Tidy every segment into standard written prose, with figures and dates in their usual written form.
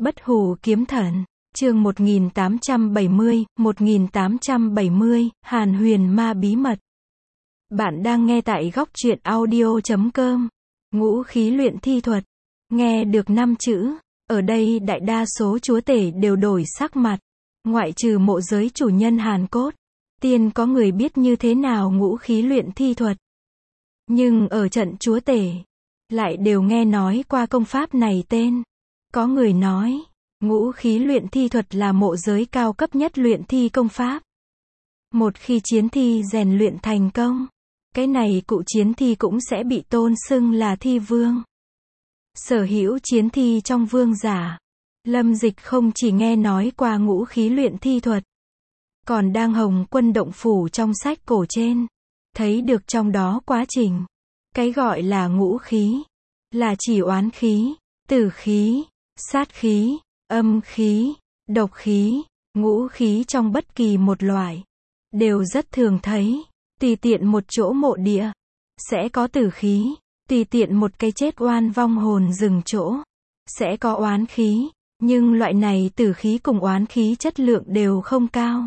Bất hủ kiếm thần, chương 1870, Hàn Huyền Ma bí mật. Bạn đang nghe tại góc truyện audio.com. Ngũ khí luyện thi thuật. Nghe được 5 chữ, ở đây đại đa số chúa tể đều đổi sắc mặt. Ngoại trừ mộ giới chủ nhân Hàn Cốt, tiên có người biết như thế nào ngũ khí luyện thi thuật. Nhưng ở trận chúa tể, lại đều nghe nói qua công pháp này tên. Có người nói, ngũ khí luyện thi thuật là mộ giới cao cấp nhất luyện thi công pháp. Một khi chiến thi rèn luyện thành công, cái này cụ chiến thi cũng sẽ bị tôn xưng là thi vương. Sở hữu chiến thi trong vương giả, Lâm Dịch không chỉ nghe nói qua ngũ khí luyện thi thuật, còn đang Hồng Quân động phủ trong sách cổ trên, thấy được trong đó quá trình. Cái gọi là ngũ khí, là chỉ oán khí, tử khí, sát khí, âm khí, độc khí, ngũ khí trong bất kỳ một loại, đều rất thường thấy. Tùy tiện một chỗ mộ địa, sẽ có tử khí, tùy tiện một cái chết oan vong hồn dừng chỗ, sẽ có oán khí, nhưng loại này tử khí cùng oán khí chất lượng đều không cao.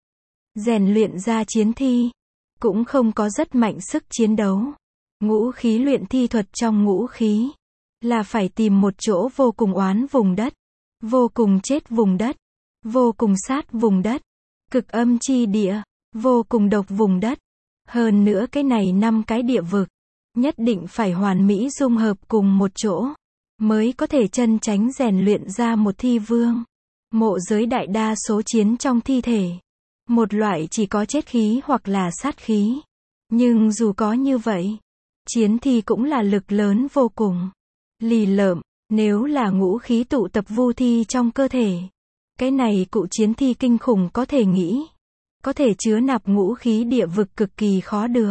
Rèn luyện ra chiến thi, cũng không có rất mạnh sức chiến đấu. Ngũ khí luyện thi thuật trong ngũ khí, là phải tìm một chỗ vô cùng oán vùng đất, vô cùng chết vùng đất, vô cùng sát vùng đất, cực âm chi địa, vô cùng độc vùng đất. Hơn nữa cái này 5 cái địa vực, nhất định phải hoàn mỹ dung hợp cùng một chỗ, mới có thể chân chánh rèn luyện ra một thi vương. Mộ giới đại đa số chiến trong thi thể, một loại chỉ có chết khí hoặc là sát khí. Nhưng dù có như vậy, chiến thi cũng là lực lớn vô cùng. Lì lợm, nếu là ngũ khí tụ tập vu thi trong cơ thể, cái này cụ chiến thi kinh khủng có thể nghĩ. Có thể chứa nạp ngũ khí địa vực cực kỳ khó được.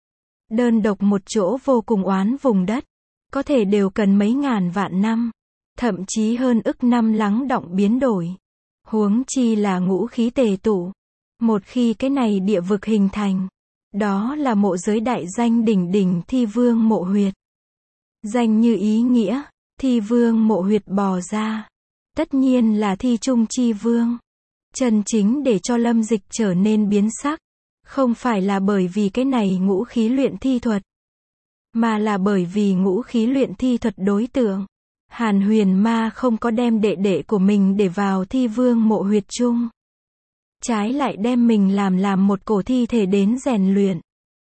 Đơn độc một chỗ vô cùng oán vùng đất, có thể đều cần mấy ngàn vạn năm, thậm chí hơn ức năm lắng đọng biến đổi. Huống chi là ngũ khí tề tụ. Một khi cái này địa vực hình thành, đó là mộ giới đại danh đỉnh đỉnh thi vương mộ huyệt. Danh như ý nghĩa, thi vương mộ huyệt bò ra, tất nhiên là thi trung chi vương. Chân chính để cho Lâm Dịch trở nên biến sắc, không phải là bởi vì cái này ngũ khí luyện thi thuật, mà là bởi vì ngũ khí luyện thi thuật đối tượng. Hàn Huyền Ma không có đem đệ đệ của mình để vào thi vương mộ huyệt chung, trái lại đem mình làm một cổ thi thể đến rèn luyện.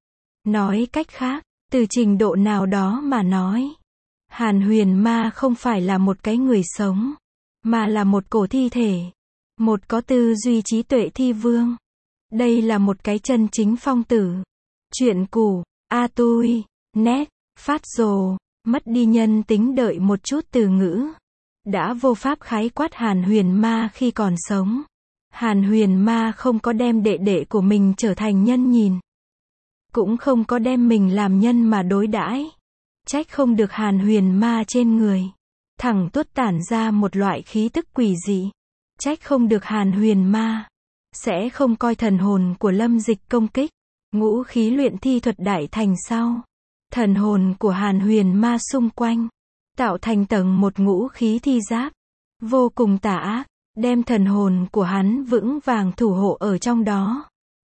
Nói cách khác, từ trình độ nào đó mà nói, Hàn Huyền Ma không phải là một cái người sống, mà là một cổ thi thể. Một có tư duy trí tuệ thi vương. Đây là một cái chân chính phong tử. Chuyện cũ, tui, nét, phát rồ, mất đi nhân tính đợi một chút từ ngữ. Đã vô pháp khái quát Hàn Huyền Ma khi còn sống. Hàn Huyền Ma không có đem đệ đệ của mình trở thành nhân nhìn. Cũng không có đem mình làm nhân mà đối đãi. Trách không được Hàn Huyền Ma trên người thẳng tuốt tản ra một loại khí tức quỷ dị. Trách không được Hàn Huyền Ma sẽ không coi thần hồn của Lâm Dịch công kích. Ngũ khí luyện thi thuật đại thành sau, thần hồn của Hàn Huyền Ma xung quanh tạo thành tầng một ngũ khí thi giáp, vô cùng tà ác, đem thần hồn của hắn vững vàng thủ hộ ở trong đó.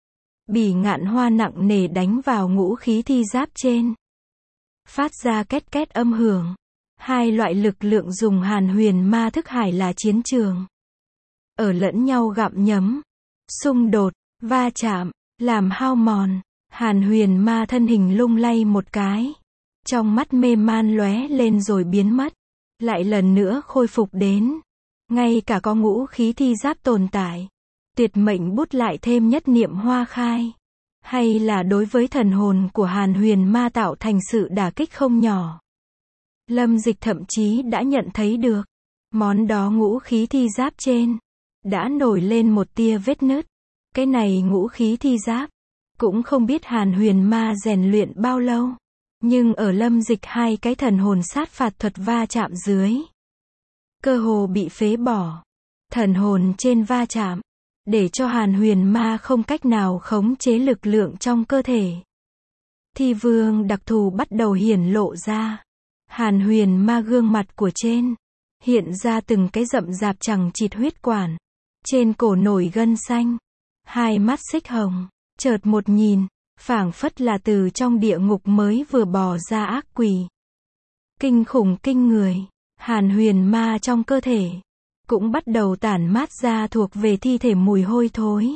Bỉ ngạn hoa nặng nề đánh vào ngũ khí thi giáp trên, phát ra két két âm hưởng. Hai loại lực lượng dùng Hàn Huyền Ma thức hải là chiến trường, ở lẫn nhau gặm nhấm, xung đột, va chạm, làm hao mòn. Hàn Huyền Ma thân hình lung lay một cái, trong mắt mê man lóe lên rồi biến mất, lại lần nữa khôi phục đến. Ngay cả có ngũ khí thi giáp tồn tại, tuyệt mệnh bút lại thêm nhất niệm hoa khai, hay là đối với thần hồn của Hàn Huyền Ma tạo thành sự đả kích không nhỏ. Lâm Dịch thậm chí đã nhận thấy được, món đó ngũ khí thi giáp trên đã nổi lên một tia vết nứt. Cái này ngũ khí thi giáp, cũng không biết Hàn Huyền Ma rèn luyện bao lâu, nhưng ở Lâm Dịch hai cái thần hồn sát phạt thuật va chạm dưới, cơ hồ bị phế bỏ. Thần hồn trên va chạm, để cho Hàn Huyền Ma không cách nào khống chế lực lượng trong cơ thể. Thi vương đặc thù bắt đầu hiển lộ ra. Hàn Huyền Ma gương mặt của trên hiện ra từng cái rậm rạp chằng chịt huyết quản. Trên cổ nổi gân xanh, hai mắt xích hồng, chợt một nhìn, phảng phất là từ trong địa ngục mới vừa bò ra ác quỷ. Kinh khủng kinh người, Hàn Huyền Ma trong cơ thể cũng bắt đầu tản mát ra thuộc về thi thể mùi hôi thối.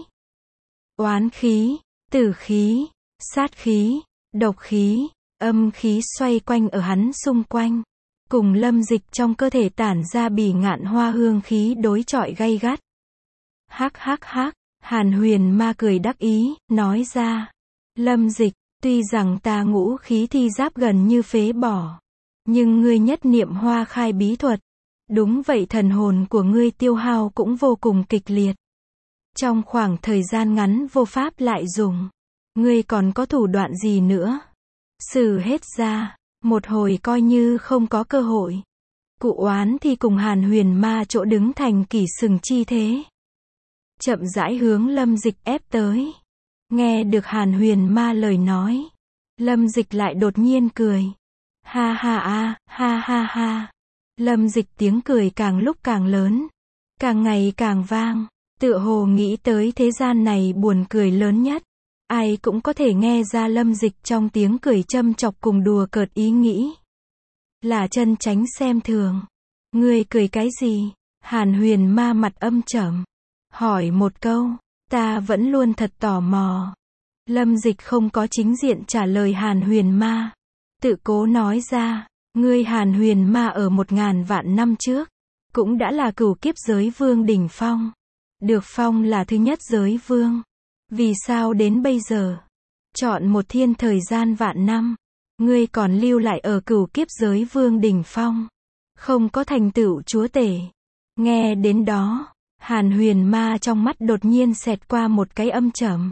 Oán khí, tử khí, sát khí, độc khí, âm khí xoay quanh ở hắn xung quanh, cùng Lâm Dịch trong cơ thể tản ra bỉ ngạn hoa hương khí đối chọi gay gắt. Hắc hắc hắc, Hàn Huyền Ma cười đắc ý, nói ra, Lâm Dịch, tuy rằng ta ngũ khí thi giáp gần như phế bỏ, nhưng ngươi nhất niệm hoa khai bí thuật, đúng vậy thần hồn của ngươi tiêu hao cũng vô cùng kịch liệt. Trong khoảng thời gian ngắn vô pháp lại dùng, ngươi còn có thủ đoạn gì nữa? Sử hết ra, một hồi coi như không có cơ hội. Cụ Oán thì cùng Hàn Huyền Ma chỗ đứng thành kỷ sừng chi thế. Chậm rãi hướng Lâm Dịch ép tới. Nghe được Hàn Huyền Ma lời nói, Lâm Dịch lại đột nhiên cười. Ha ha a, ha ha ha. Lâm Dịch tiếng cười càng lúc càng lớn, càng ngày càng vang, tựa hồ nghĩ tới thế gian này buồn cười lớn nhất. Ai cũng có thể nghe ra Lâm Dịch trong tiếng cười châm chọc cùng đùa cợt ý nghĩ. Là chân tránh xem thường. Ngươi cười cái gì? Hàn Huyền Ma mặt âm trầm, hỏi một câu, ta vẫn luôn thật tò mò. Lâm Dịch không có chính diện trả lời Hàn Huyền Ma, tự cố nói ra, ngươi Hàn Huyền Ma ở 1000 vạn năm trước, cũng đã là cửu kiếp giới vương đỉnh phong. Được phong là thứ nhất giới vương. Vì sao đến bây giờ, chọn một thiên thời gian vạn năm, ngươi còn lưu lại ở cửu kiếp giới vương đỉnh phong, không có thành tựu chúa tể? Nghe đến đó, Hàn Huyền Ma trong mắt đột nhiên xẹt qua một cái âm trầm.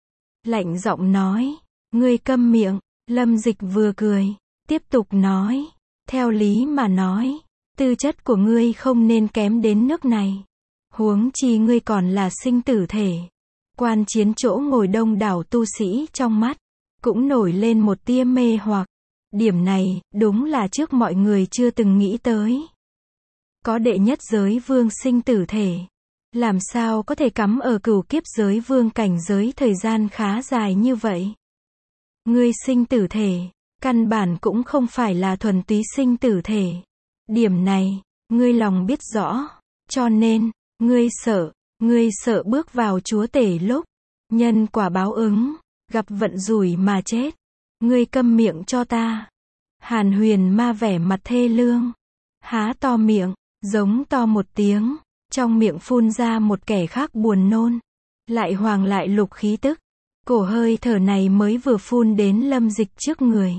Lạnh giọng nói, ngươi câm miệng. Lâm Dịch vừa cười, tiếp tục nói, theo lý mà nói, tư chất của ngươi không nên kém đến nước này. Huống chi ngươi còn là sinh tử thể. Quan chiến chỗ ngồi đông đảo tu sĩ trong mắt, cũng nổi lên một tia mê hoặc. Điểm này, đúng là trước mọi người chưa từng nghĩ tới. Có đệ nhất giới vương sinh tử thể, làm sao có thể cắm ở cửu kiếp giới vương cảnh giới thời gian khá dài như vậy? Ngươi sinh tử thể, căn bản cũng không phải là thuần túy sinh tử thể. Điểm này, ngươi lòng biết rõ, cho nên, ngươi sợ bước vào chúa tể lúc, nhân quả báo ứng, gặp vận rủi mà chết. Ngươi câm miệng cho ta. Hàn Huyền Ma vẻ mặt thê lương, há to miệng, giống to một tiếng, trong miệng phun ra một kẻ khác buồn nôn, lại hoàng lại lục khí tức. Cổ hơi thở này mới vừa phun đến Lâm Dịch trước người,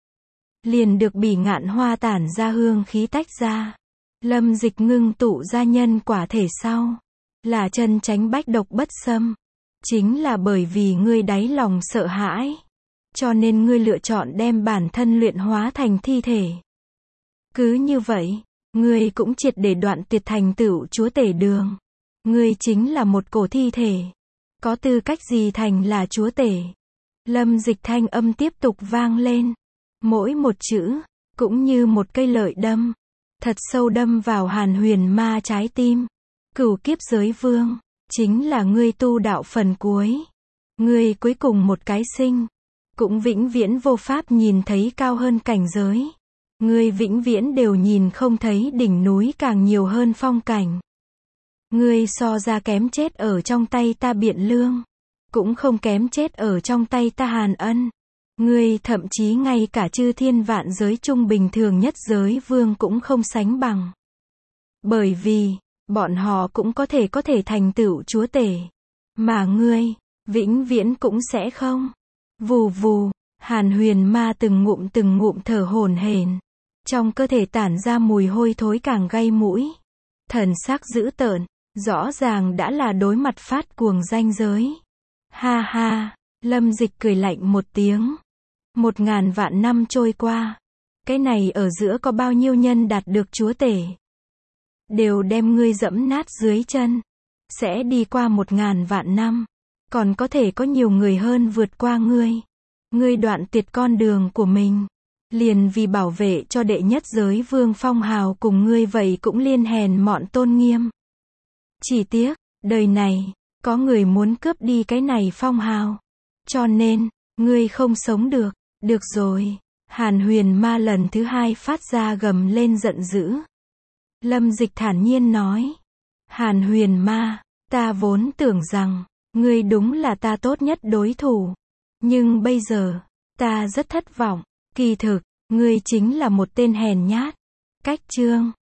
liền được bỉ ngạn hoa tản ra hương khí tách ra. Lâm Dịch ngưng tụ ra nhân quả thể sau, là chân tránh bách độc bất xâm. Chính là bởi vì ngươi đáy lòng sợ hãi, cho nên ngươi lựa chọn đem bản thân luyện hóa thành thi thể. Cứ như vậy, ngươi cũng triệt để đoạn tuyệt thành tựu chúa tể đường. Ngươi chính là một cổ thi thể, có tư cách gì thành là chúa tể? Lâm Dịch thanh âm tiếp tục vang lên, mỗi một chữ cũng như một cây lợi đâm, thật sâu đâm vào Hàn Huyền Ma trái tim. Cửu kiếp giới vương, chính là ngươi tu đạo phần cuối. Ngươi cuối cùng một cái sinh, cũng vĩnh viễn vô pháp nhìn thấy cao hơn cảnh giới. Ngươi vĩnh viễn đều nhìn không thấy đỉnh núi càng nhiều hơn phong cảnh. Ngươi so ra kém chết ở trong tay ta Biện Lương, cũng không kém chết ở trong tay ta Hàn Ân. Ngươi thậm chí ngay cả chư thiên vạn giới trung bình thường nhất giới vương cũng không sánh bằng. Bởi vì, bọn họ cũng có thể thành tựu chúa tể, mà ngươi, vĩnh viễn cũng sẽ không. Vù vù, Hàn Huyền Ma từng ngụm thở hổn hển, trong cơ thể tản ra mùi hôi thối càng gây mũi. Thần sắc dữ tợn, rõ ràng đã là đối mặt phát cuồng ranh giới. Ha ha, Lâm Dịch cười lạnh một tiếng. 1000 vạn năm trôi qua, cái này ở giữa có bao nhiêu nhân đạt được chúa tể, đều đem ngươi dẫm nát dưới chân. Sẽ đi qua 1000 vạn năm, còn có thể có nhiều người hơn vượt qua ngươi. Ngươi đoạn tuyệt con đường của mình, Liền vì bảo vệ cho đệ nhất giới vương phong hào cùng ngươi vậy cũng liên hèn mọn tôn nghiêm. Chỉ tiếc, đời này, có người muốn cướp đi cái này phong hào. Cho nên, ngươi không sống được. Được rồi. Hàn Huyền Ma lần thứ hai phát ra gầm lên giận dữ. Lâm Dịch thản nhiên nói. Hàn Huyền Ma, ta vốn tưởng rằng, ngươi đúng là ta tốt nhất đối thủ. Nhưng bây giờ, ta rất thất vọng. Kỳ thực, ngươi chính là một tên hèn nhát. Cách chương